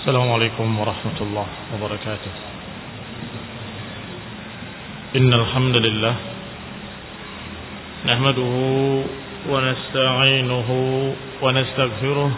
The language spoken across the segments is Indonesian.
السلام عليكم ورحمة الله وبركاته. إن الحمد لله نحمده ونستعينه ونستغفره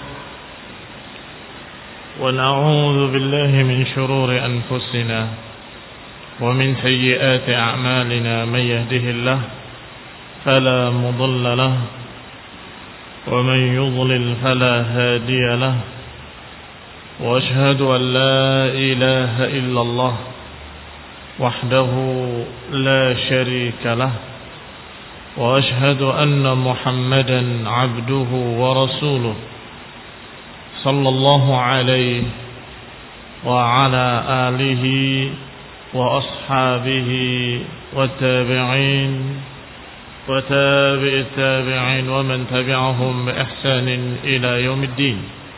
ونعوذ بالله من شرور أنفسنا ومن سيئات أعمالنا. من يهده الله فلا مضل له ومن يضلل فلا هادي له. وأشهد أن لا إله إلا الله وحده لا شريك له. وأشهد أن محمدا عبده ورسوله صلى الله عليه وعلى آله وأصحابه والتابعين وتابع التابعين ومن تبعهم بإحسان إلى يوم الدين.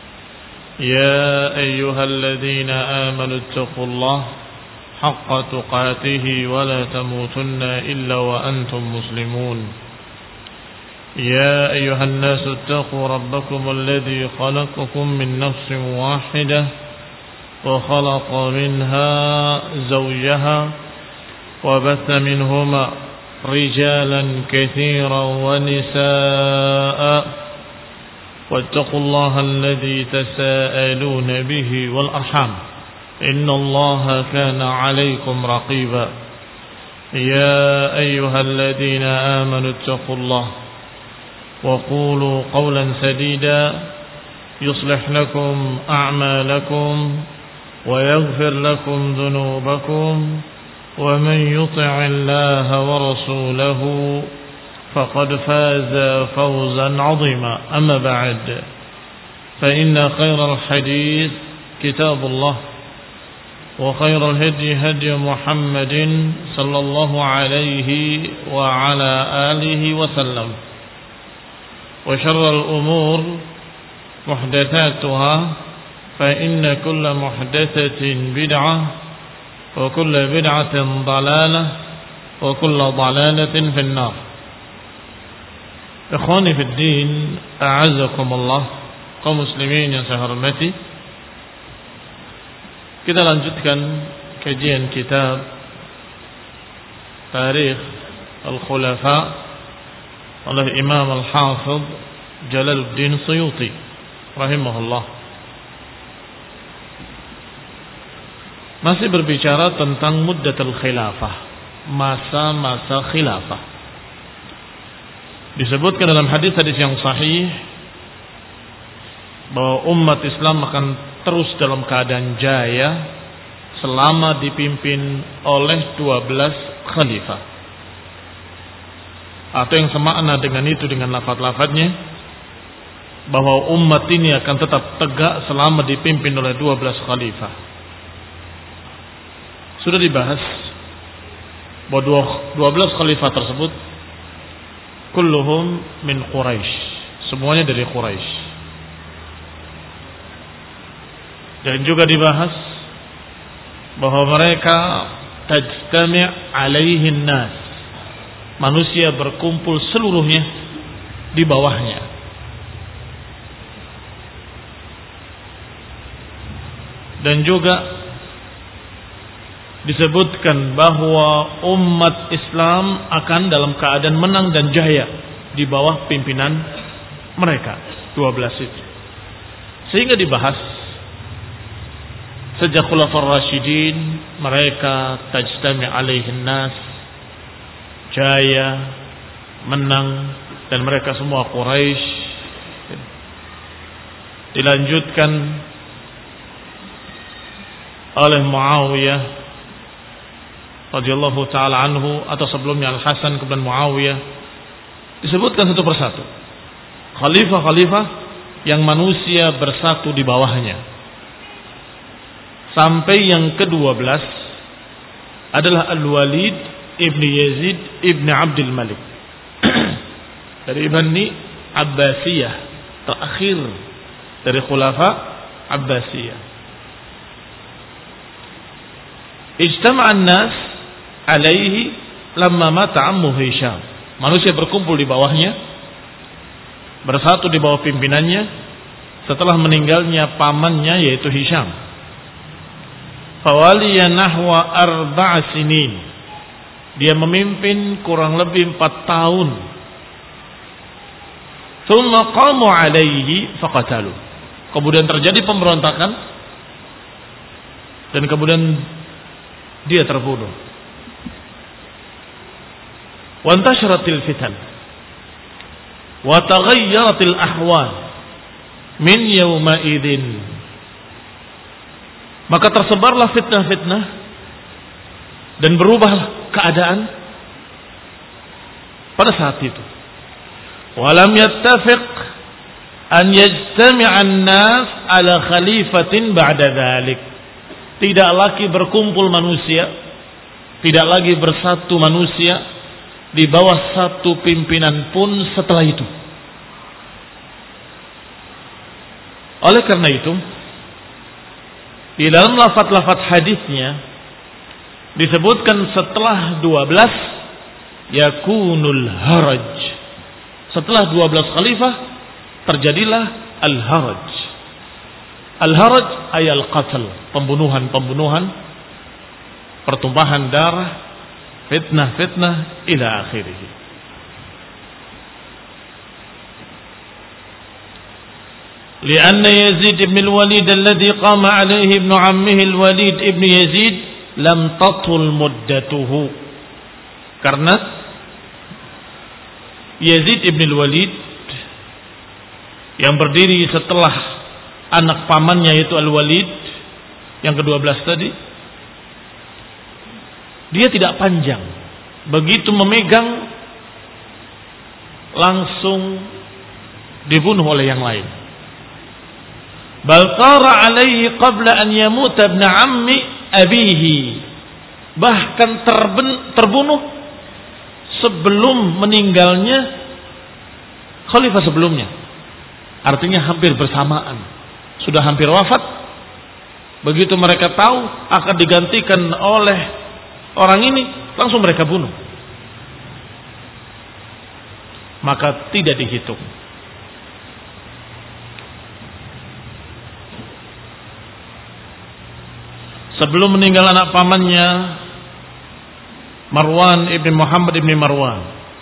يا أيها الذين آمنوا اتقوا الله حق تقاته ولا تموتن إلا وأنتم مسلمون. يا أيها الناس اتقوا ربكم الذي خلقكم من نفس واحدة وخلق منها زوجها وبث منهما رجالا كثيرا ونساء واتقوا الله الذي تساءلون به والأرحام إن الله كان عليكم رقيبا. يا أيها الذين آمنوا اتقوا الله وقولوا قولا سديدا يصلح لكم أعمالكم ويغفر لكم ذنوبكم ومن يطع الله ورسوله فقد فاز فوزا عظيما. أما بعد فإن خير الحديث كتاب الله وخير الهدي هدي محمد صلى الله عليه وعلى آله وسلم وشر الأمور محدثاتها فإن كل محدثة بدعة وكل بدعة ضلالة وكل ضلالة في النار. Ikhwani fid din, a'azzakumullah, kaum muslimin yang saya hormati. Kita lanjutkan kajian kitab Tarikh Al-Khulafa oleh Imam Al-Hafidh Jalaluddin Suyuti rahimahullah. Masih berbicara tentang muddatul khilafah, masa-masa khilafah. Disebutkan dalam hadis-hadis yang sahih bahwa umat Islam akan terus dalam keadaan jaya selama dipimpin oleh 12 khalifah. Atau yang semakna dengan itu dengan lafaz-lafaznya bahwa umat ini akan tetap tegak selama dipimpin oleh 12 khalifah. Sudah dibahas bahwa 12 khalifah tersebut kulluhum min Quraisy, semuanya dari Quraisy. Dan juga dibahas bahwa mereka tajtami' alaihin nas, manusia berkumpul seluruhnya di bawahnya. Dan juga disebutkan bahwa umat Islam akan dalam keadaan menang dan jaya di bawah pimpinan mereka 12 itu. Sehingga dibahas sejak Khulafaur Rasyidin mereka tajtami alaihin nas, jaya, menang, dan mereka semua Quraisy. Dilanjutkan oleh Muawiyah radhiyallahu taala anhu, atau sebelumnya Al-Hasan kemudian Muawiyah. Disebutkan satu persatu khalifah-khalifah yang manusia bersatu di bawahnya. Sampai yang ke-12 adalah Al-Walid ibn Yazid ibn Abdul Malik dari Bani Abbasiyah, terakhir dari khulafa Abbasiyah. Ijtama'an nas alaihi lamma mata ammu Hisham. Manusia berkumpul di bawahnya, bersatu di bawah pimpinannya setelah meninggalnya pamannya yaitu Hisham Fawaliya nahwa 4 sinin. Dia memimpin kurang lebih 4 tahun. Thumma qamu alaihi faqatalu. Kemudian terjadi pemberontakan dan kemudian dia terbunuh. Wa intasharatil fitan wa taghayyaratil ahwal min yawma idzin. Maka tersebarlah fitnah-fitnah dan berubah keadaan pada saat itu. Walam yattafiq an yajtami'a an-nas ala khalifatin ba'da dhalik. Tidak lagi berkumpul manusia, tidak lagi bersatu manusia di bawah satu pimpinan pun setelah itu. Oleh karena itu, di dalam lafaz-lafaz hadisnya disebutkan setelah 12 yakunul haraj. Setelah 12 khalifah terjadilah al-haraj. Al-haraj ay al-qatl, pembunuhan-pembunuhan, pertumpahan darah, fitnah-fitnah ila akhirih. Lianna Yazid ibn al-Walid alladhi qama alayhi ibn ammihi al-Walid ibn Yazid lam tatul muddatuhu. Karena Yazid ibn al-Walid yang berdiri setelah anak pamannya yaitu Al-Walid yang ke-12 tadi, dia tidak panjang. Begitu memegang langsung dibunuh oleh yang lain. Bal qara alaihi qabla an yamut ibn ammi abihi. Bahkan terbunuh sebelum meninggalnya khalifah sebelumnya. Artinya hampir bersamaan. Sudah hampir wafat. Begitu mereka tahu akan digantikan oleh orang ini, langsung mereka bunuh. Maka tidak dihitung. Sebelum meninggal anak pamannya Marwan ibn Muhammad ibn Marwan,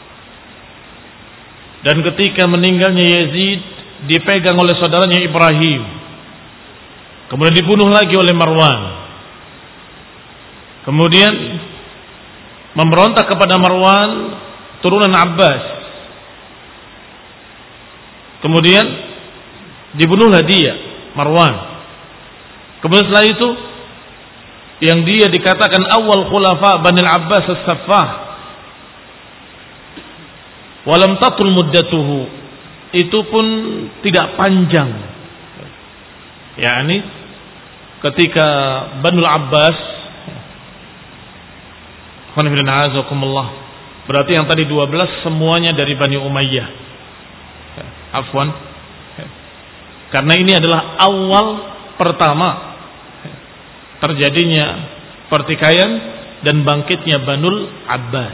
dan ketika meninggalnya Yazid dipegang oleh saudaranya Ibrahim, kemudian dibunuh lagi oleh Marwan, kemudian memberontak kepada Marwan turunan Abbas, kemudian dibunuhlah dia Marwan. Kemudian setelah itu yang dia dikatakan awal khulafa Bani Abbas as-Saffah, walam tatul muddatuhu, itu pun tidak panjang. yakni ketika Bani Abbas, berarti yang tadi 12 semuanya dari Bani Umayyah. Afwan, karena ini adalah awal pertama terjadinya pertikaian dan bangkitnya Banul Abbas.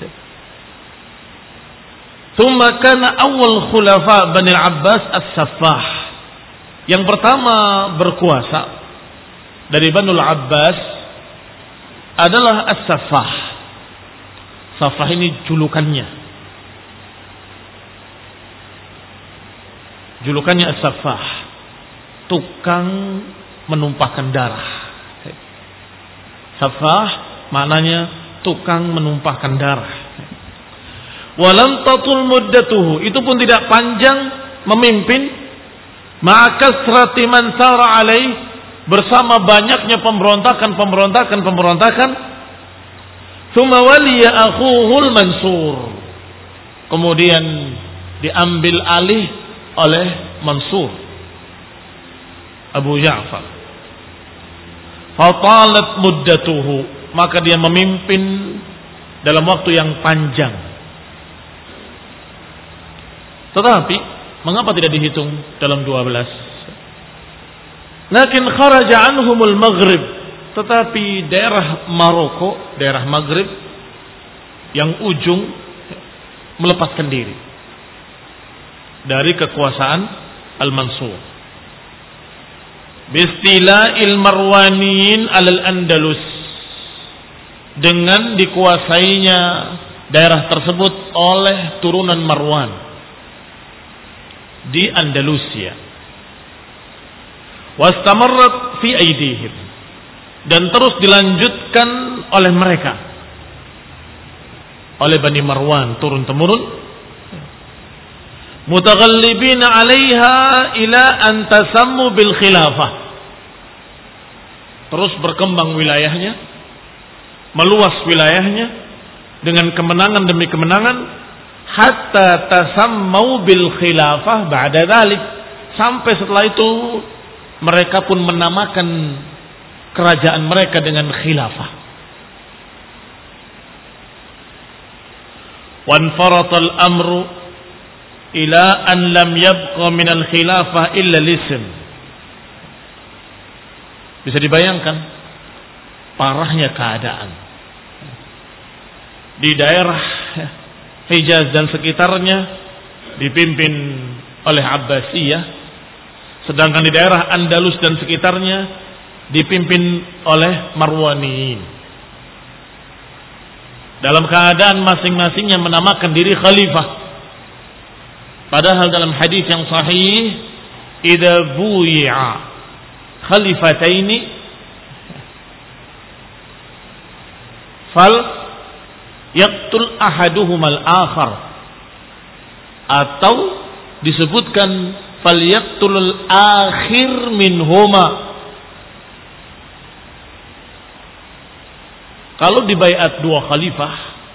Tsumma kana awal khulafa Bani Abbas as-Saffah. Yang pertama berkuasa dari Banul Abbas adalah as-Saffah. Saffah ini julukannya. Julukannya as-Saffah, tukang menumpahkan darah. Saffah maknanya tukang menumpahkan darah. Walam tatul muddatuhu, itu pun tidak panjang memimpin, maka kasrati man sara alaih, bersama banyaknya pemberontakan. Tsumma waliya akhuhul Mansur, kemudian diambil alih oleh Mansur Abu Ja'far. Fatalat muddatuhu, maka dia memimpin dalam waktu yang panjang. Tetapi mengapa tidak dihitung dalam 12? Lakin kharaja anhumul Maghrib, tetapi daerah Maroko, daerah Maghrib yang ujung melepaskan diri dari kekuasaan Al-Mansur. bistila'il Marwaniyin alal Andalus, dengan dikuasainya daerah tersebut oleh turunan Marwan di Andalusia. Wastamarrat fi aidihim, dan terus dilanjutkan oleh mereka, oleh Bani Marwan turun temurun, mutaghallibina 'alaiha ila an tasammu bil khilafah. Terus berkembang wilayahnya, meluas wilayahnya dengan kemenangan demi kemenangan, hatta tasammau bil khilafah ba'da dzalik, sampai setelah itu mereka pun menamakan kerajaan mereka dengan khilafah. Wanfaratal amru ila an lam yabqa min al khilafah illa al-ism. Bisa dibayangkan parahnya keadaan di daerah Hijaz dan sekitarnya dipimpin oleh Abbasiyah, sedangkan di daerah Andalus dan sekitarnya dipimpin oleh Marwaniyin. Dalam keadaan masing-masingnya menamakan diri khalifah. Padahal dalam hadis yang sahih, idza buyi'a khalifataini fal yaqtul ahaduhumal akhar, atau disebutkan fal yaqtul akhir minhuma. Kalau dibaiat dua khalifah,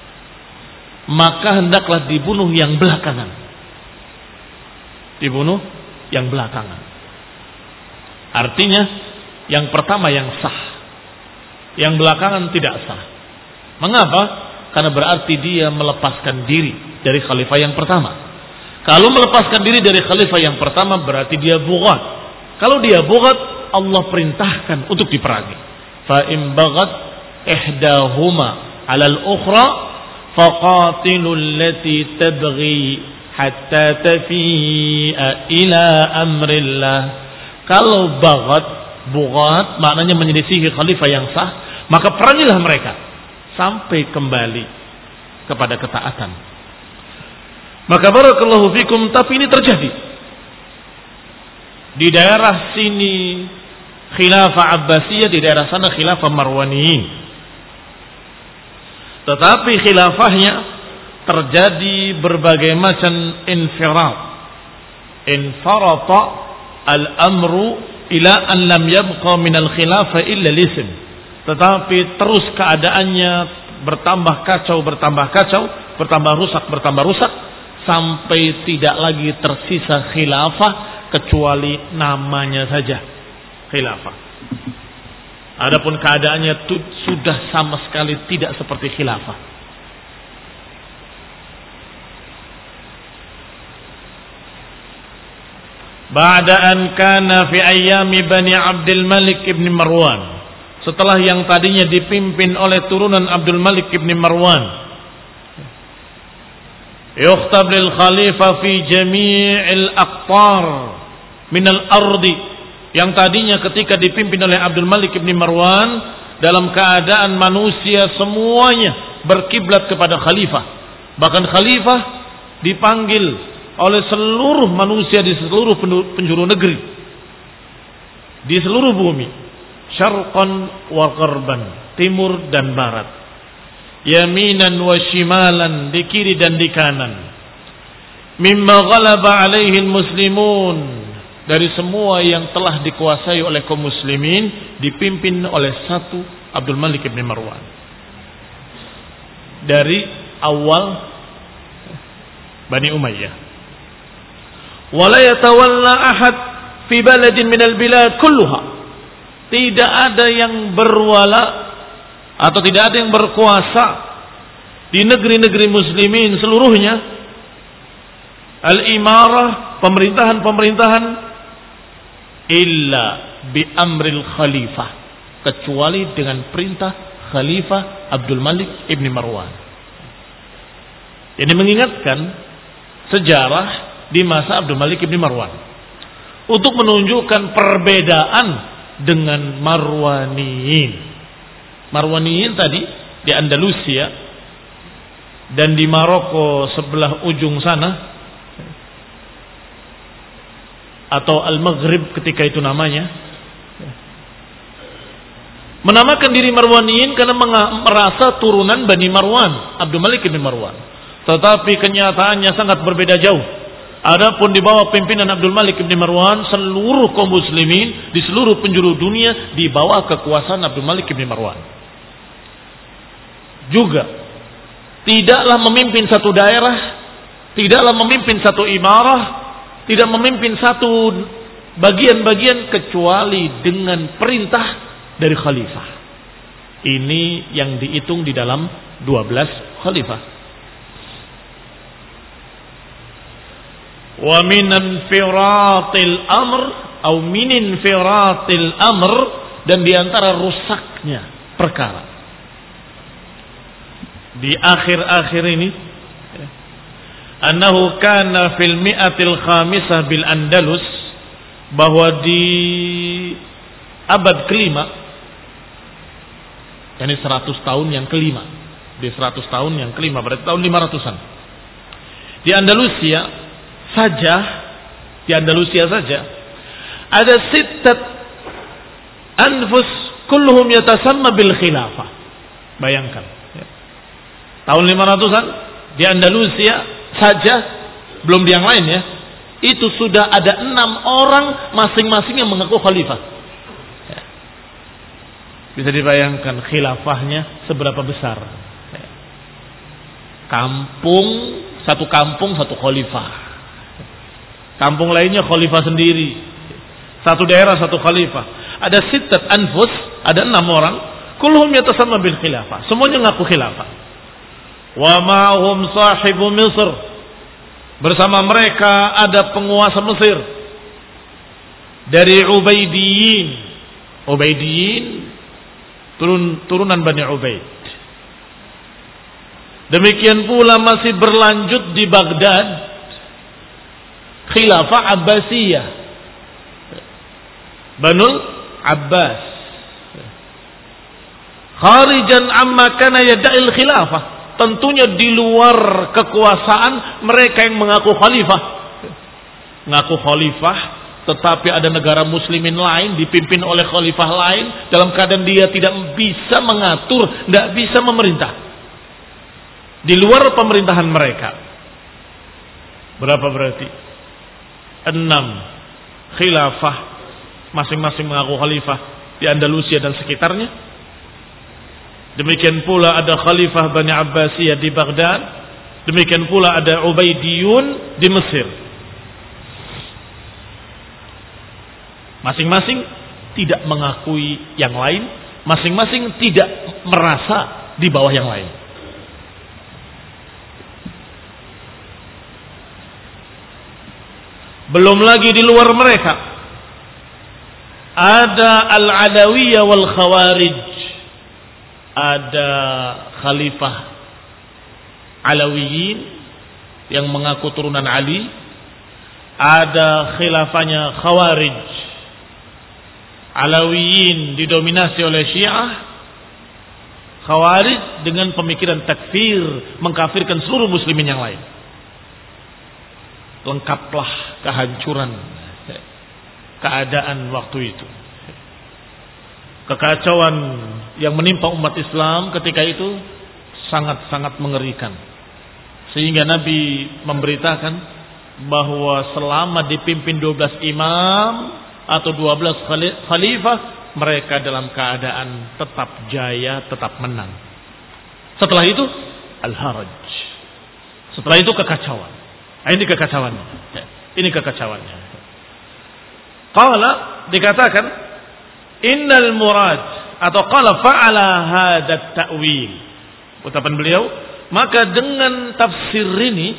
maka hendaklah dibunuh yang belakangan. Dibunuh yang belakangan. Artinya yang pertama yang sah, yang belakangan tidak sah. Mengapa? Karena berarti dia melepaskan diri dari khalifah yang pertama. Kalau melepaskan diri dari khalifah yang pertama berarti dia bughat. Kalau dia bughat, Allah perintahkan untuk diperangi. Fa in baghat ihdahuma 'ala al-ukhra faqatilu allati tabghi hatta tafi'a ila amrillah. Kalau bughat maknanya menyelisihi khalifah yang sah, maka perangilah mereka sampai kembali kepada ketaatan. Maka barakallahu fikum, tapi ini terjadi di daerah sini khilafah Abbasiyah, di daerah sana khilafah Marwaniyin. Tetapi khilafahnya terjadi berbagai macam infirat. Infarata al-amru ila an lam yabqa min al-khilafah illa al-ism. Tetapi terus keadaannya bertambah kacau, bertambah rusak, sampai tidak lagi tersisa khilafah kecuali namanya saja khilafah. Adapun keadaannya sudah sama sekali tidak seperti khilafah. Ba'da an kana fi ayyami Bani Abdul Malik ibn Marwan, setelah yang tadinya dipimpin oleh turunan Abdul Malik ibn Marwan, yukhtab lil khalifah fi jami'il aqtar min al-ardi, yang tadinya ketika dipimpin oleh Abdul Malik ibn Marwan dalam keadaan manusia semuanya berkiblat kepada khalifah. Bahkan khalifah dipanggil oleh seluruh manusia di seluruh penjuru negeri, di seluruh bumi, syarqan wa gharban, timur dan barat, yaminan wa shimalan, di kiri dan di kanan, mimma ghalaba alaihi muslimun, dari semua yang telah dikuasai oleh kaum muslimin, dipimpin oleh satu Abdul Malik ibn Marwan. Dari awal Bani Umayyah. Wala yatawalla ahad fi baladin minal bilad kulluha. Tidak ada yang berwala atau tidak ada yang berkuasa di negeri-negeri muslimin seluruhnya, al-imarah, pemerintahan illa bi amril khalifah, kecuali dengan perintah Khalifah Abdul Malik ibn Marwan. Ini mengingatkan sejarah di masa Abdul Malik ibn Marwan. untuk menunjukkan perbedaan dengan Marwaniyin. Marwaniyin tadi di Andalusia dan di Maroko sebelah ujung sana, atau Al-Maghrib ketika itu namanya, menamakan diri Marwaniyin karena merasa turunan Bani Marwan, Abdul Malik bin Marwan. Tetapi kenyataannya sangat berbeda jauh. Adapun di bawah pimpinan Abdul Malik bin Marwan, seluruh kaum muslimin di seluruh penjuru dunia di bawah kekuasaan Abdul Malik bin Marwan. Juga tidaklah memimpin satu daerah, tidaklah memimpin satu imarah, tidak memimpin satu bagian-bagian kecuali dengan perintah dari khalifah. Ini yang dihitung di dalam 12 khalifah. Wa min infiratil amr atau min infiratil amr, dan di antara rusaknya perkara di akhir-akhir ini, annahu kana fil mi'atil khamisah bil Andalus, bahwa di abad kelima, yakni 100 tahun yang kelima, di 100 tahun yang kelima berarti tahun 500-an, di Andalusia saja, ada sittat anfus kulluhum yatasamma bil khilafah. Bayangkan ya. Tahun 500-an di Andalusia saja, belum di yang lain ya, itu sudah ada 6 orang masing-masing yang mengaku khalifah ya. Bisa dibayangkan khilafahnya seberapa besar ya. Satu kampung satu khalifah, kampung lainnya khalifah sendiri, satu daerah satu khalifah. Ada sittat anfus, ada 6 orang, kulluhum yatasamma bil khilafah, semuanya ngaku khilafah. Wa ma'hum sahibu Misr, bersama mereka ada penguasa Mesir dari Ubaidiyin. Ubaidiyin turunan Bani Ubaid. Demikian pula masih berlanjut di Baghdad khilafah Abbasiyah, Banul Abbas, kharijan amma kana yada'il khilafah, tentunya di luar kekuasaan mereka yang mengaku khalifah. Mengaku khalifah, tetapi ada negara muslimin lain dipimpin oleh khalifah lain dalam keadaan dia tidak bisa mengatur, tidak bisa memerintah, di luar pemerintahan mereka. Berapa berarti? 6 khilafah, masing-masing mengaku khalifah di Andalusia dan sekitarnya. Demikian pula ada khalifah Bani Abbasiyah di Baghdad. Demikian pula ada Ubaidiyun di Mesir. Masing-masing tidak mengakui yang lain, masing-masing tidak merasa di bawah yang lain. Belum lagi di luar mereka ada Al-Alawiyah wal Khawarij. Ada khalifah Alawiyin yang mengaku turunan Ali. Ada khilafahnya Khawarij. Alawiyin didominasi oleh Syiah, Khawarij dengan pemikiran takfir, mengkafirkan seluruh muslimin yang lain. Lengkaplah kehancuran keadaan waktu itu. Kekacauan yang menimpa umat Islam ketika itu sangat-sangat mengerikan. Sehingga Nabi memberitakan bahwa selama dipimpin 12 imam atau 12 khalifah, mereka dalam keadaan tetap jaya, tetap menang. Setelah itu al-haraj. Setelah itu kekacauan. Ini kekacauannya. Ini kekacauannya. Qala, dikatakan innal murad, atau qala fa'ala hadat ta'wil. Ucapan beliau, maka dengan tafsir ini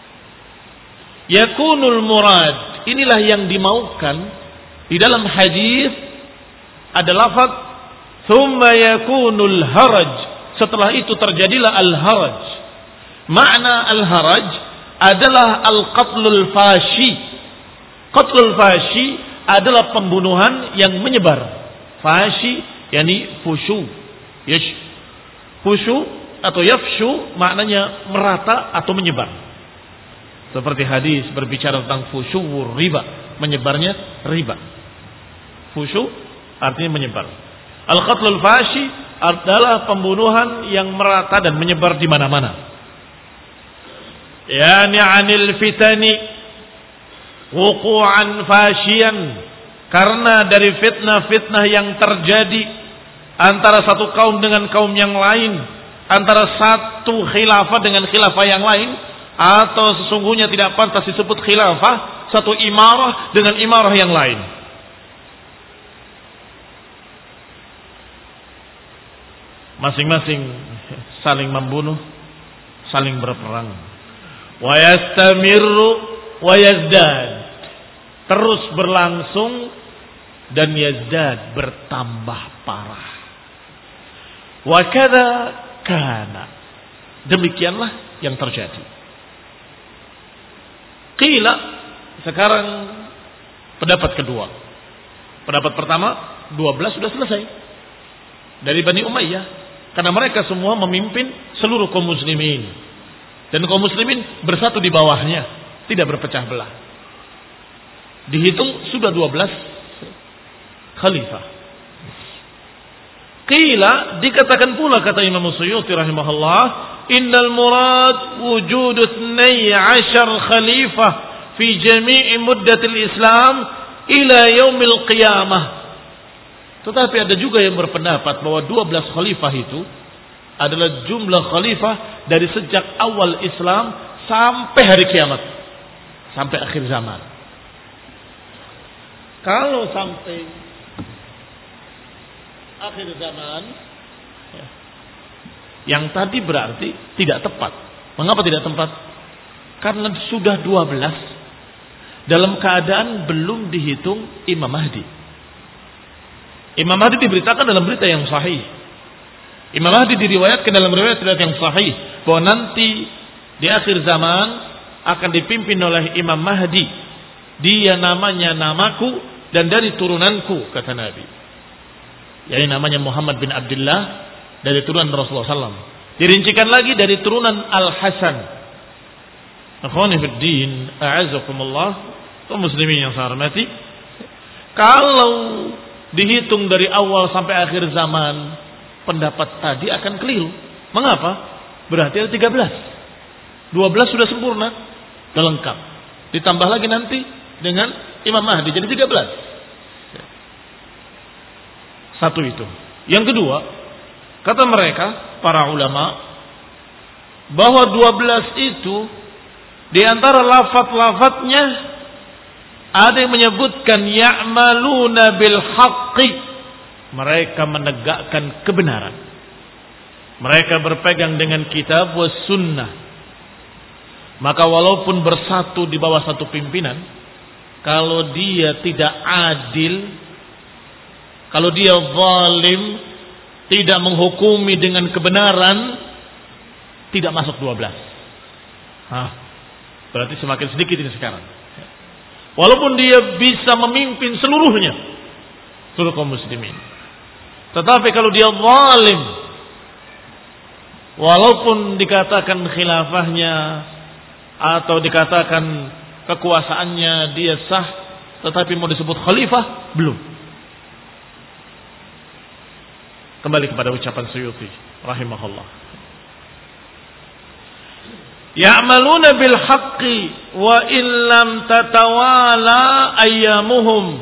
yakunul murad, inilah yang dimaukan di dalam hadis, ada lafaz thumma yakunul haraj, setelah itu terjadilah al-haraj. Makna al-haraj adalah al-qatlul fashi, Qatlul fashi adalah pembunuhan yang menyebar. Fashi yakni fushu. Fushu atau yafshu maknanya merata atau menyebar. Seperti hadis berbicara tentang fushuwur riba, menyebarnya riba. Fushu artinya menyebar. Al-qatlul fashi adalah pembunuhan yang merata dan menyebar di mana-mana. Yani 'anil fitani wuqu'an fashiyan, karena dari fitnah-fitnah yang terjadi antara satu kaum dengan kaum yang lain, antara satu khilafah dengan khilafah yang lain, atau sesungguhnya tidak pantas disebut khilafah, satu imarah dengan imarah yang lain. Masing-masing saling membunuh, saling berperang. Wa yastamirru wa yazdad, terus berlangsung dan yazdad, bertambah parah. Wa kadza kana, demikianlah yang terjadi. Qila, sekarang pendapat kedua. Pendapat pertama 12 sudah selesai dari Bani Umayyah, karena mereka semua memimpin seluruh kaum muslimin, dan kaum muslimin bersatu di bawahnya, tidak berpecah belah. Dihitung sudah 12 khalifah. Qila, dikatakan pula kata Imam Suyuti rahimahullah, innal murad wujud 12 khalifah fi jami'i muddatil Islam ila yaumil qiyamah. Tetapi ada juga yang berpendapat bahwa 12 khalifah itu adalah jumlah khalifah dari sejak awal Islam sampai hari kiamat, sampai akhir zaman. Kalau sampai akhir zaman, yang tadi berarti tidak tepat. Mengapa tidak tepat? Karena sudah 12 dalam keadaan belum dihitung Imam Mahdi. Imam Mahdi diberitakan dalam berita yang sahih. Imam Mahdi diriwayatkan dalam riwayat yang sahih bahwa nanti di akhir zaman akan dipimpin oleh Imam Mahdi. Dia namanya namaku dan dari turunanku, kata Nabi. Yaitu namanya Muhammad bin Abdullah, dari turunan Rasulullah SAW. Dirincikan lagi dari turunan Al-Hasan. Akhwani fid din, a'azzakumullah, kaum muslimin yang saya hormati. Kalau dihitung dari awal sampai akhir zaman, pendapat tadi akan keliru. Mengapa? Berarti ada 13. 12 sudah sempurna, sudah lengkap. Ditambah lagi nanti dengan Imam Mahdi, jadi 13. Satu itu. Yang kedua, kata mereka, para ulama, bahwa 12 itu di antara lafaz-lafaznya ada yang menyebutkan ya'maluna bil haqqi, mereka menegakkan kebenaran. Mereka berpegang dengan kitab was sunnah. Maka walaupun bersatu di bawah satu pimpinan, kalau dia tidak adil, kalau dia zalim, tidak menghukumi dengan kebenaran, tidak masuk 12. Berarti semakin sedikit ini sekarang. Walaupun dia bisa memimpin seluruhnya, seluruh kaum muslimin. Tetapi kalau dia zalim, walaupun dikatakan khilafahnya atau dikatakan kekuasaannya dia sah, tetapi mau disebut khalifah, belum. Kembali kepada ucapan Suyuti rahimahullah. Ya'maluna bil haqqi wa illam tatawala ayyamuhum.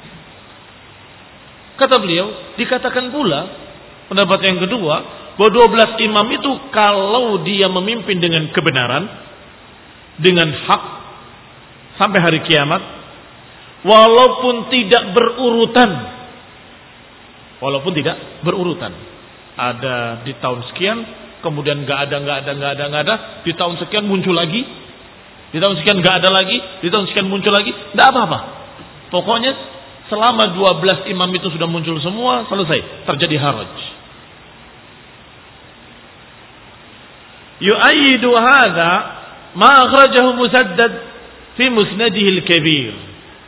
Kata beliau, dikatakan pula pendapat yang kedua, bahwa 12 imam itu kalau dia memimpin dengan kebenaran, dengan hak sampai hari kiamat, walaupun tidak berurutan. Walaupun tidak berurutan. Ada di tahun sekian, kemudian nggak ada. Di tahun sekian muncul lagi. Di tahun sekian nggak ada lagi. Di tahun sekian muncul lagi. Nggak apa-apa. Pokoknya selama 12 imam itu sudah muncul semua, selesai. Terjadi haraj. Yu'ayyidu hadha ma akhrajahu Musaddad fi musnadihi al-kabir.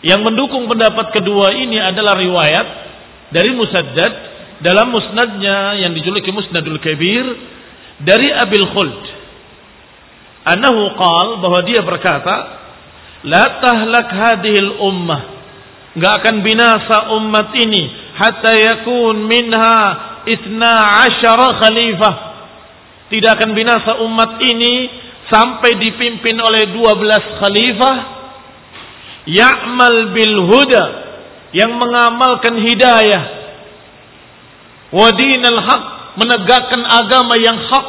Yang mendukung pendapat kedua ini adalah riwayat dari Musaddad dalam musnadnya yang dijuluki Musnadul Kabir dari Abil Khuld. Annahu qala, bahwa dia berkata, la tahlak hadhil ummah, enggak akan binasa umat ini hatta yakun minha 12 khalifah. Tidak akan binasa umat ini sampai dipimpin oleh 12 khalifah. Ya'mal bil huda, yang mengamalkan hidayah. Wa dinal haq, menegakkan agama yang hak.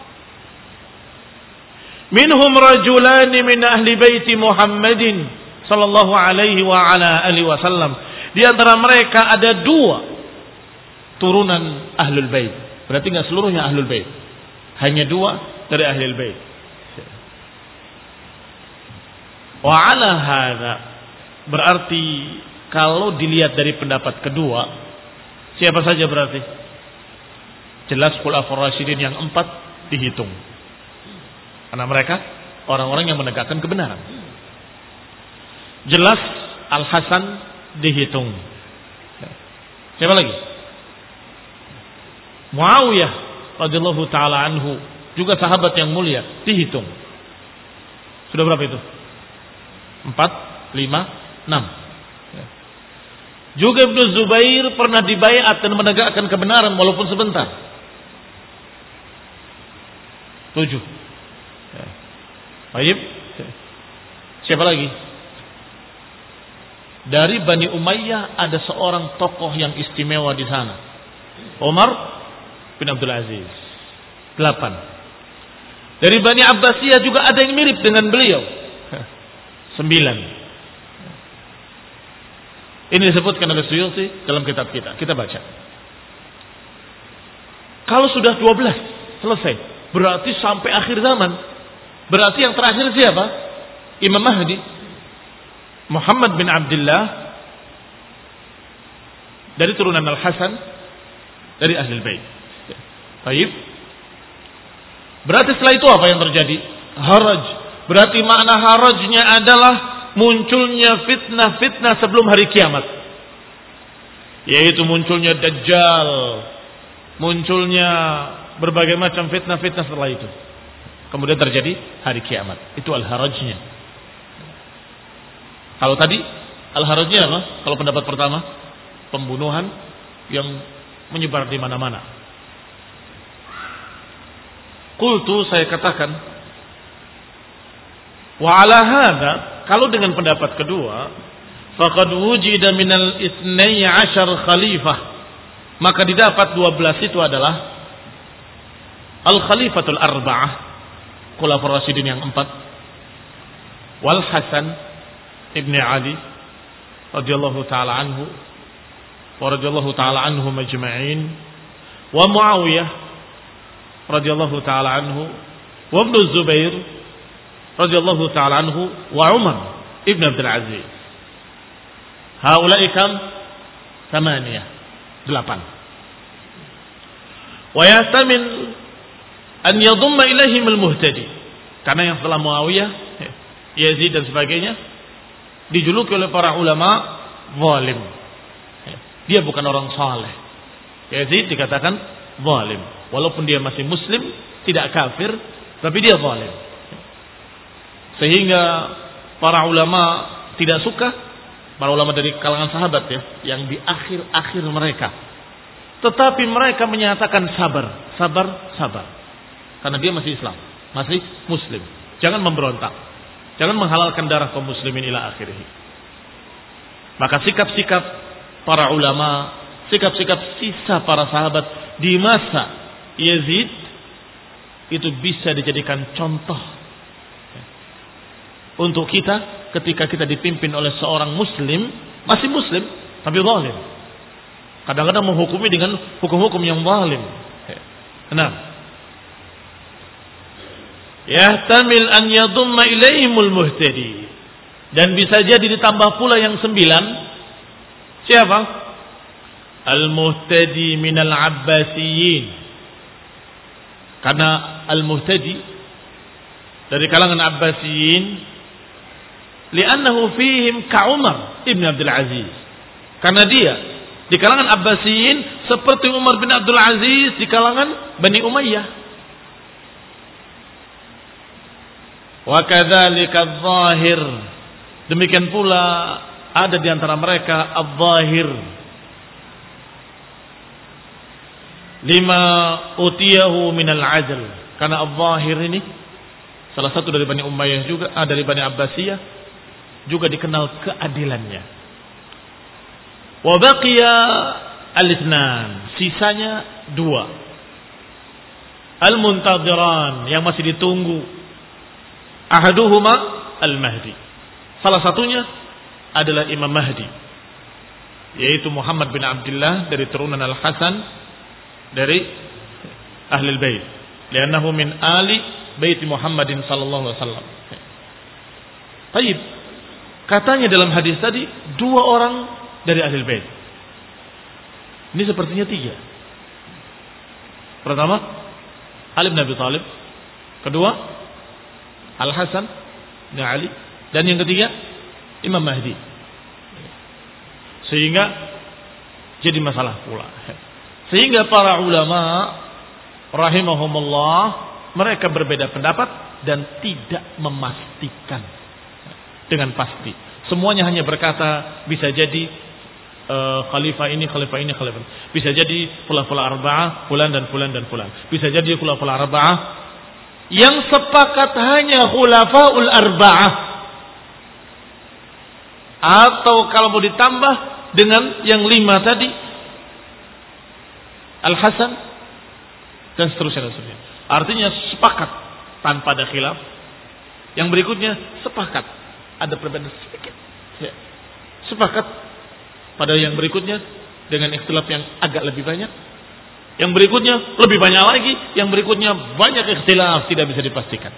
Minhum rajulani min ahli baiti Muhammadin sallallahu alaihi wa ala alihi wasallam. Di antara mereka ada 2 turunan ahlul bait. Berarti enggak seluruhnya ahlul bait. Hanya 2 dari ahlul bait. Wa ala hadza, berarti kalau dilihat dari pendapat kedua, siapa saja berarti? Jelas khulafaur rasyidin yang 4 dihitung. Karena mereka orang-orang yang menegakkan kebenaran. Jelas Al-Hasan dihitung. Siapa lagi? Muawiyah radhiyallahu taala anhu, juga sahabat yang mulia, dihitung. Sudah berapa itu? 4, 5, 6. Juga Ibnu Zubair pernah dibaiat dan menegakkan kebenaran walaupun sebentar. 7. Baik. Siapa lagi? Dari Bani Umayyah ada seorang tokoh yang istimewa di sana. Umar bin Abdul Aziz. 8. Dari Bani Abbasiyah juga ada yang mirip dengan beliau. 9. Ini disebutkan oleh Suyuti dalam kitab kita. Kita baca. Kalau sudah 12 selesai, berarti sampai akhir zaman. Berarti yang terakhir siapa? Imam Mahdi Muhammad bin Abdullah dari turunan Al-Hasan dari Ahlul Bait. Baik. Berarti setelah itu apa yang terjadi? Haraj. Berarti makna harajnya adalah munculnya fitnah-fitnah sebelum hari kiamat. Yaitu munculnya Dajjal, munculnya berbagai macam fitnah-fitnah setelah itu. Kemudian terjadi hari kiamat. Itu al-harajnya. Kalau tadi al-harajnya apa? Kalau pendapat pertama, pembunuhan yang menyebar di mana-mana. Qultu, saya katakan, wa ala hadza, kalau dengan pendapat kedua, faqad wujida minal 12 khalifah, maka didapat 12 itu adalah al-khalifatul arba'ah, khulafaur rasyidin yang 4, wal Hasan ibni Ali radhiyallahu taala anhu wa radhiyallahu taala anhum ajma'in, wa Muawiyah radhiyallahu taala anhu, wa Ibnu Zubair radhiyallahu taala anhu, wa Umar ibn Abdul Aziz. Haula'i kam? 8. Wa yahtamil an yadhumma ilaihim al-muhtadi, karena yang setelah Muawiyah, Yazid dan sebagainya dijuluki oleh para ulama zalim. Dia bukan orang saleh. Yazid dikatakan zalim, walaupun dia masih muslim, tidak kafir, tapi dia zalim. Sehingga para ulama tidak suka, para ulama dari kalangan sahabat ya, yang di akhir-akhir mereka. Tetapi mereka menyatakan sabar, sabar, sabar. Karena dia masih Islam, masih muslim. Jangan memberontak. Jangan menghalalkan darah kaum muslimin ila akhirih. Maka sikap-sikap para ulama, sikap-sikap sisa para sahabat di masa Yazid itu bisa dijadikan contoh untuk kita ketika kita dipimpin oleh seorang muslim, masih muslim tapi zalim. Kadang-kadang menghukumi dengan hukum-hukum yang zalim. Nah, yahtamil an yadhumma ilaihimul muhtadi, dan bisa jadi ditambah pula yang 9. Siapa? Al-muhtadi minal abbasiyin. Karena al-muhtadi dari kalangan Abbasiyin Li'annahu fihim ka'Umar ibn Abdul Aziz. Karena dia di kalangan Abbasiyin seperti Umar bin Abdul Aziz di kalangan Bani Umayyah. Wa kadzalika adh-dhahir. Demikian pula ada di antara mereka adh-dhahir. Lima utiyahu minal adl. Karena adh-dhahir ini salah satu dari Bani Umayyah juga, dari Bani Abbasiyah juga dikenal keadilannya. Wa baqiya al-ithnan, sisanya 2. Al-muntadhiran, yang masih ditunggu. Ahaduhuma al-Mahdi. Salah satunya adalah Imam Mahdi, yaitu Muhammad bin Abdullah dari turunan Al-Hasan dari Ahlul Bait. Li'annahu min ali Bait Muhammadin sallallahu alaihi wasallam. Baik. Katanya dalam hadis tadi 2 orang dari Ahlul Bait. Ini sepertinya 3. Pertama, Ali bin Abi Thalib. Kedua, Al-Hasan bin Ali. Dan yang ketiga, Imam Mahdi. Sehingga jadi masalah pula. Sehingga para ulama rahimahumullah, mereka berbeda pendapat dan tidak memastikan dengan pasti. Semuanya hanya berkata bisa jadi khalifah ini, khalifah ini, khalifah ini. Bisa jadi khulafaul arba'ah, fulan dan fulan dan fulan. Bisa jadi khulafaul arba'ah. Yang sepakat hanya khulafaul arba'ah. Atau kalau mau ditambah dengan yang 5 tadi, Al-Hasan dan seterusnya dan seterusnya. Artinya sepakat tanpa ada khilaf. Yang berikutnya sepakat, ada perbedaan sedikit. Ya. Sepakat pada yang berikutnya dengan ikhtilaf yang agak lebih banyak. Yang berikutnya lebih banyak lagi. Yang berikutnya banyak ikhtilaf, tidak bisa dipastikan.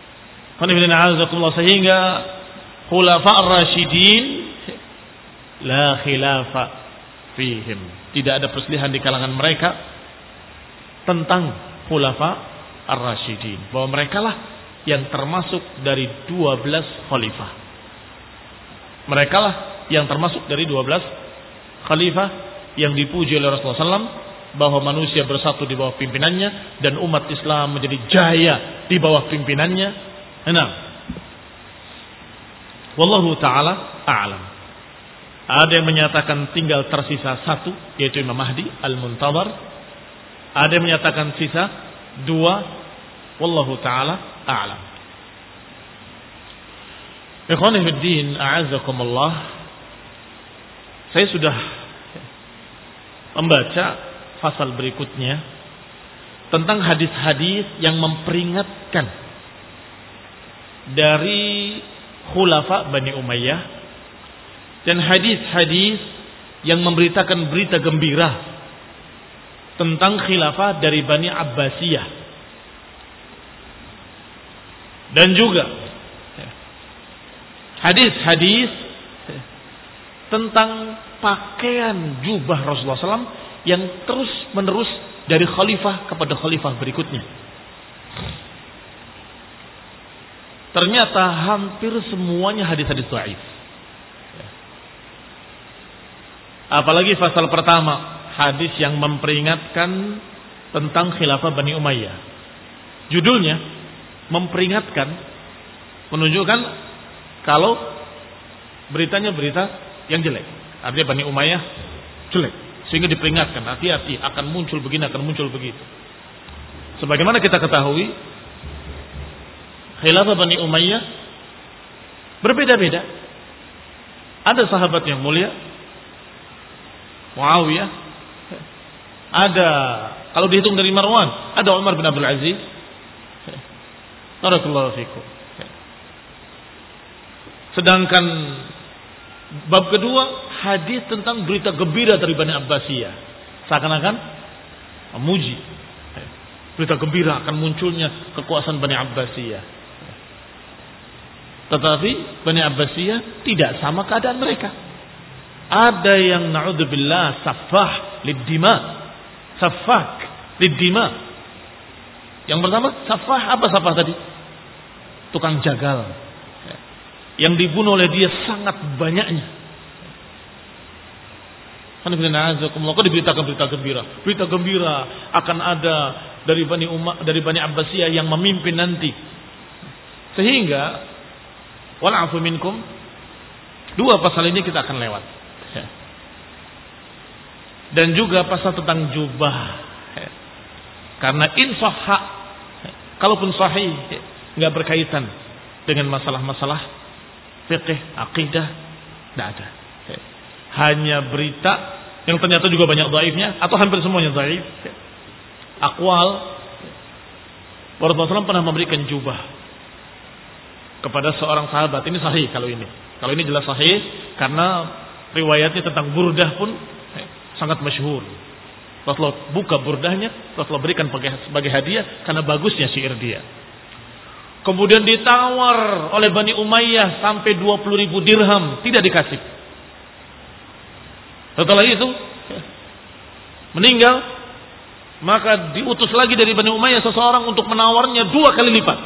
Sehingga khulafa ar-rasyidin la khilafa fihim. Tidak ada perselisihan di kalangan mereka tentang khulafa ar-rasyidin. Bahwa mereka lah yang termasuk dari 12 khalifah. Mereka lah yang termasuk dari 12 khalifah yang dipuji oleh Rasulullah SAW, bahwa manusia bersatu di bawah pimpinannya dan umat Islam menjadi jaya di bawah pimpinannya. Nah, wallahu taala a'lam. Ada yang menyatakan tinggal tersisa 1, yaitu Imam Mahdi al-Muntadhar. Ada yang menyatakan sisa 2. Wallahu taala a'lam. Ikhwani fid din, a'azzakumullah. Saya sudah membaca pasal berikutnya tentang hadis-hadis yang memperingatkan dari khulafa Bani Umayyah dan hadis-hadis yang memberitakan berita gembira tentang khilafah dari Bani Abbasiyah, dan juga hadis-hadis tentang pakaian jubah Rasulullah SAW yang terus menerus dari khalifah kepada khalifah berikutnya. Ternyata hampir semuanya hadis-hadis dhaif. Apalagi pasal pertama, hadis yang memperingatkan tentang khilafah Bani Umayyah. Judulnya memperingatkan, menunjukkan kalau beritanya berita yang jelek. Artinya Bani Umayyah jelek. Sehingga diperingatkan, hati-hati akan muncul begini, akan muncul begitu. Sebagaimana kita ketahui, khilafah Bani Umayyah berbeda-beda. Ada sahabat yang mulia, Muawiyah. Ada, kalau dihitung dari Marwan, ada Umar bin Abdul Aziz. Barakallahu fikum. Sedangkan bab kedua, hadis tentang berita gembira dari Bani Abbasiyah. Seakan-akan memuji berita gembira akan munculnya kekuasaan Bani Abbasiyah. Tetapi Bani Abbasiyah tidak sama keadaan mereka. Ada yang na'udzubillah saffah lid-dima. Saffak lid-dima. Yang pertama, saffah, apa saffah tadi? Tukang jagal. yang dibunuh oleh dia sangat banyaknya. Kok diberitakan berita gembira akan ada dari Bani Abbasiyah yang memimpin nanti. Sehingga wal'afu minkum, dua pasal ini kita akan lewat. Dan juga pasal tentang jubah. Karena insahha, kalaupun sahih, nggak berkaitan dengan masalah-masalah fiqh, akidah, tidak ada. Hanya berita yang ternyata juga banyak dhaifnya atau hampir semuanya dhaif. Aqwal, Rasulullah SAW pernah memberikan jubah kepada seorang sahabat. Ini sahih kalau ini. Kalau ini jelas sahih karena riwayatnya tentang burdah pun sangat masyhur. Rasulullah buka burdahnya, Rasulullah berikan sebagai hadiah karena bagusnya syair dia. Kemudian ditawar oleh Bani Umayyah sampai 20.000 dirham, tidak dikasih. Setelah itu meninggal, maka diutus lagi dari Bani Umayyah seseorang untuk menawarnya 2 kali lipat.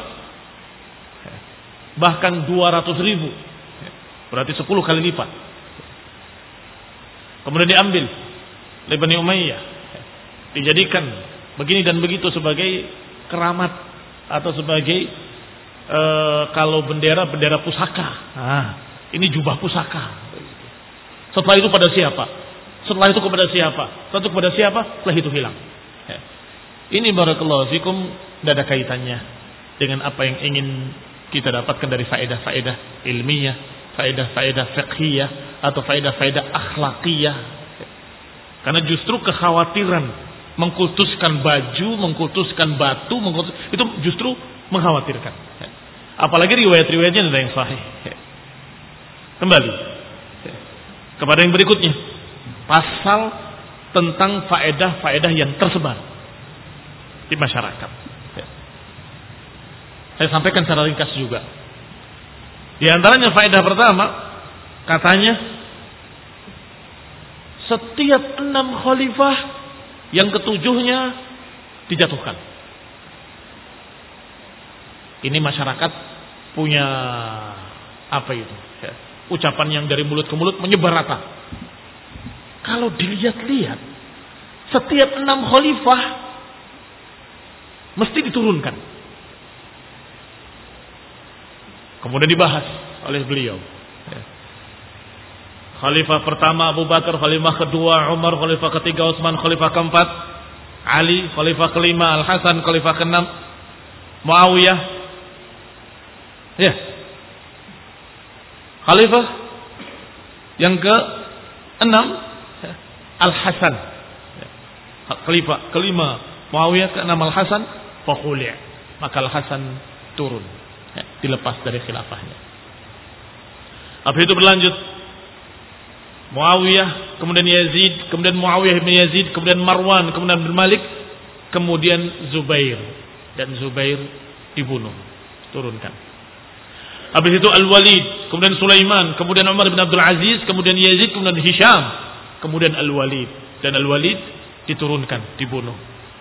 Bahkan 200.000. Berarti 10 kali lipat. Kemudian diambil oleh Bani Umayyah, dijadikan begini dan begitu sebagai keramat atau sebagai kalau bendera pusaka. Ini jubah pusaka. Setelah itu pada siapa? Setelah itu kepada siapa? Setelah itu kepada siapa? Setelah itu hilang. Ini barakallahu fikum tidak ada kaitannya dengan apa yang ingin kita dapatkan dari faedah-faedah ilmiah, faedah-faedah fiqhiyah atau faedah-faedah akhlakiyah. Karena justru kekhawatiran mengkultuskan baju, mengkultuskan batu, itu justru mengkhawatirkan. Apalagi riwayat-riwayatnya ada yang sahih. Kembali kepada yang berikutnya, pasal tentang faedah-faedah yang tersebar di masyarakat. Saya sampaikan secara ringkas juga. Di antaranya faedah pertama, katanya setiap 6 khalifah yang ketujuhnya dijatuhkan. Ini masyarakat punya apa itu? Ucapan yang dari mulut ke mulut menyebar rata. Kalau dilihat-lihat, setiap 6 khalifah mesti diturunkan. Kemudian dibahas oleh beliau. Khalifah pertama Abu Bakar, khalifah kedua Umar, khalifah ketiga Utsman, khalifah keempat Ali, khalifah kelima Al-Hasan, khalifah keenam Muawiyah. Ya. Khalifah yang ke-6 Al-Hasan. Khalifah kelima Muawiyah, ke-6 Al-Hasan, fakhuli'. Maka Al-Hasan turun, dilepas dari khilafahnya. Habis itu berlanjut Muawiyah, kemudian Yazid, kemudian Muawiyah bin Yazid, kemudian Marwan, kemudian bin Malik, kemudian Zubair, dan Zubair dibunuh, turunkan. Habis itu Al-Walid, kemudian Sulaiman, kemudian Umar bin Abdul Aziz, kemudian Yazid, kemudian Hisham, kemudian Al-Walid, dan Al-Walid diturunkan, dibunuh.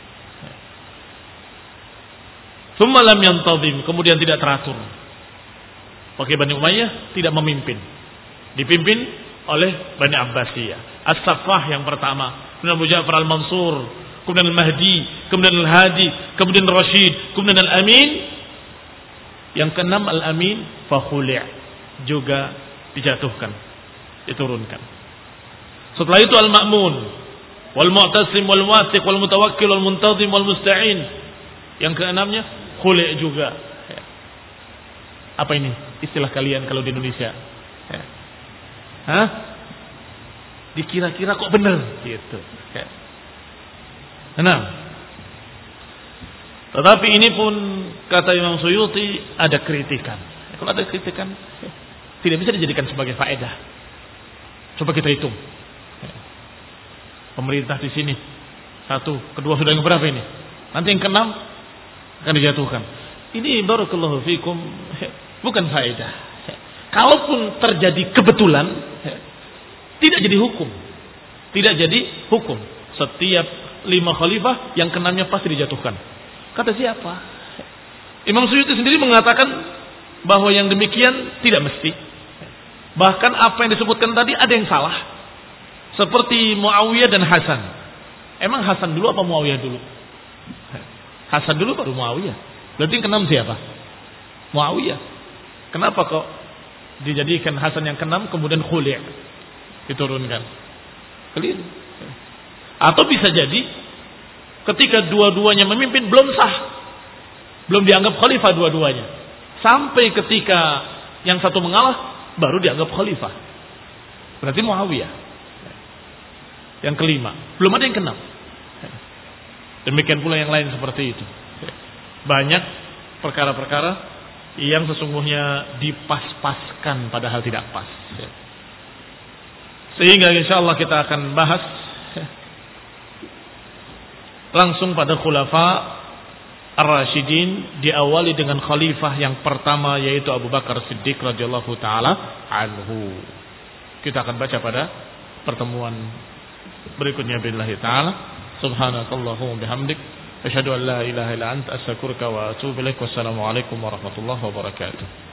Tsumma lam yantazim, kemudian tidak teratur. Pakai Bani Umayyah tidak memimpin, dipimpin oleh Bani Abbasiyah. As-Saffah yang pertama, kemudian Abu Ja'far Al-Mansur, kemudian Al-Mahdi, kemudian Al-Hadi, kemudian Rashid, kemudian Al-Amin. Yang ke-6 Al-Amin fakhuli' juga dijatuhkan, diturunkan. Setelah itu Al-Ma'mun, wal Mu'tasim, wal Wathiq, wal Mutawakkil, wal Muntazim, wal Musta'in. Yang ke-6-nya khuli' juga. Apa ini istilah kalian kalau di Indonesia? Dikira-kira kok benar gitu. Nah, tetapi ini pun kata Imam Suyuti ada kritikan. Kalau ada kritikan, tidak bisa dijadikan sebagai faedah. Coba kita hitung. Pemerintah di sini 1, kedua sudah yang berapa ini? Nanti yang ke-6 akan dijatuhkan. Ini barakallahu fikum bukan faedah. Kalaupun terjadi kebetulan, tidak jadi hukum. Tidak jadi hukum. Setiap 5 khalifah yang ke-6-nya pasti dijatuhkan. Kata siapa? Imam Suyuti sendiri mengatakan bahwa yang demikian tidak mesti. Bahkan apa yang disebutkan tadi ada yang salah. Seperti Muawiyah dan Hasan. Emang Hasan dulu apa Muawiyah dulu? Hasan dulu baru Muawiyah. Berarti yang keenam siapa? Muawiyah. Kenapa kok dijadikan Hasan yang keenam kemudian Khuli' diturunkan? Keliru. Atau bisa jadi ketika dua-duanya memimpin belum sah. Belum dianggap khalifah dua-duanya. Sampai ketika yang satu mengalah baru dianggap khalifah. Berarti Muawiyah. Yang kelima. Belum ada yang keenam. Demikian pula yang lain seperti itu. Banyak perkara-perkara yang sesungguhnya dipas-paskan padahal tidak pas. Sehingga insyaAllah kita akan bahas langsung pada khulafa Ar-Rasyidin, diawali dengan khalifah yang pertama yaitu Abu Bakar Siddiq radhiyallahu taala anhu. Kita akan baca pada pertemuan berikutnya billahi taala. Subhanakallahumma bihamdik asyhadu an la ilaha illa anta astaghfiruka wa atubu ilaik. Wassalamu alaikum warahmatullahi wabarakatuh.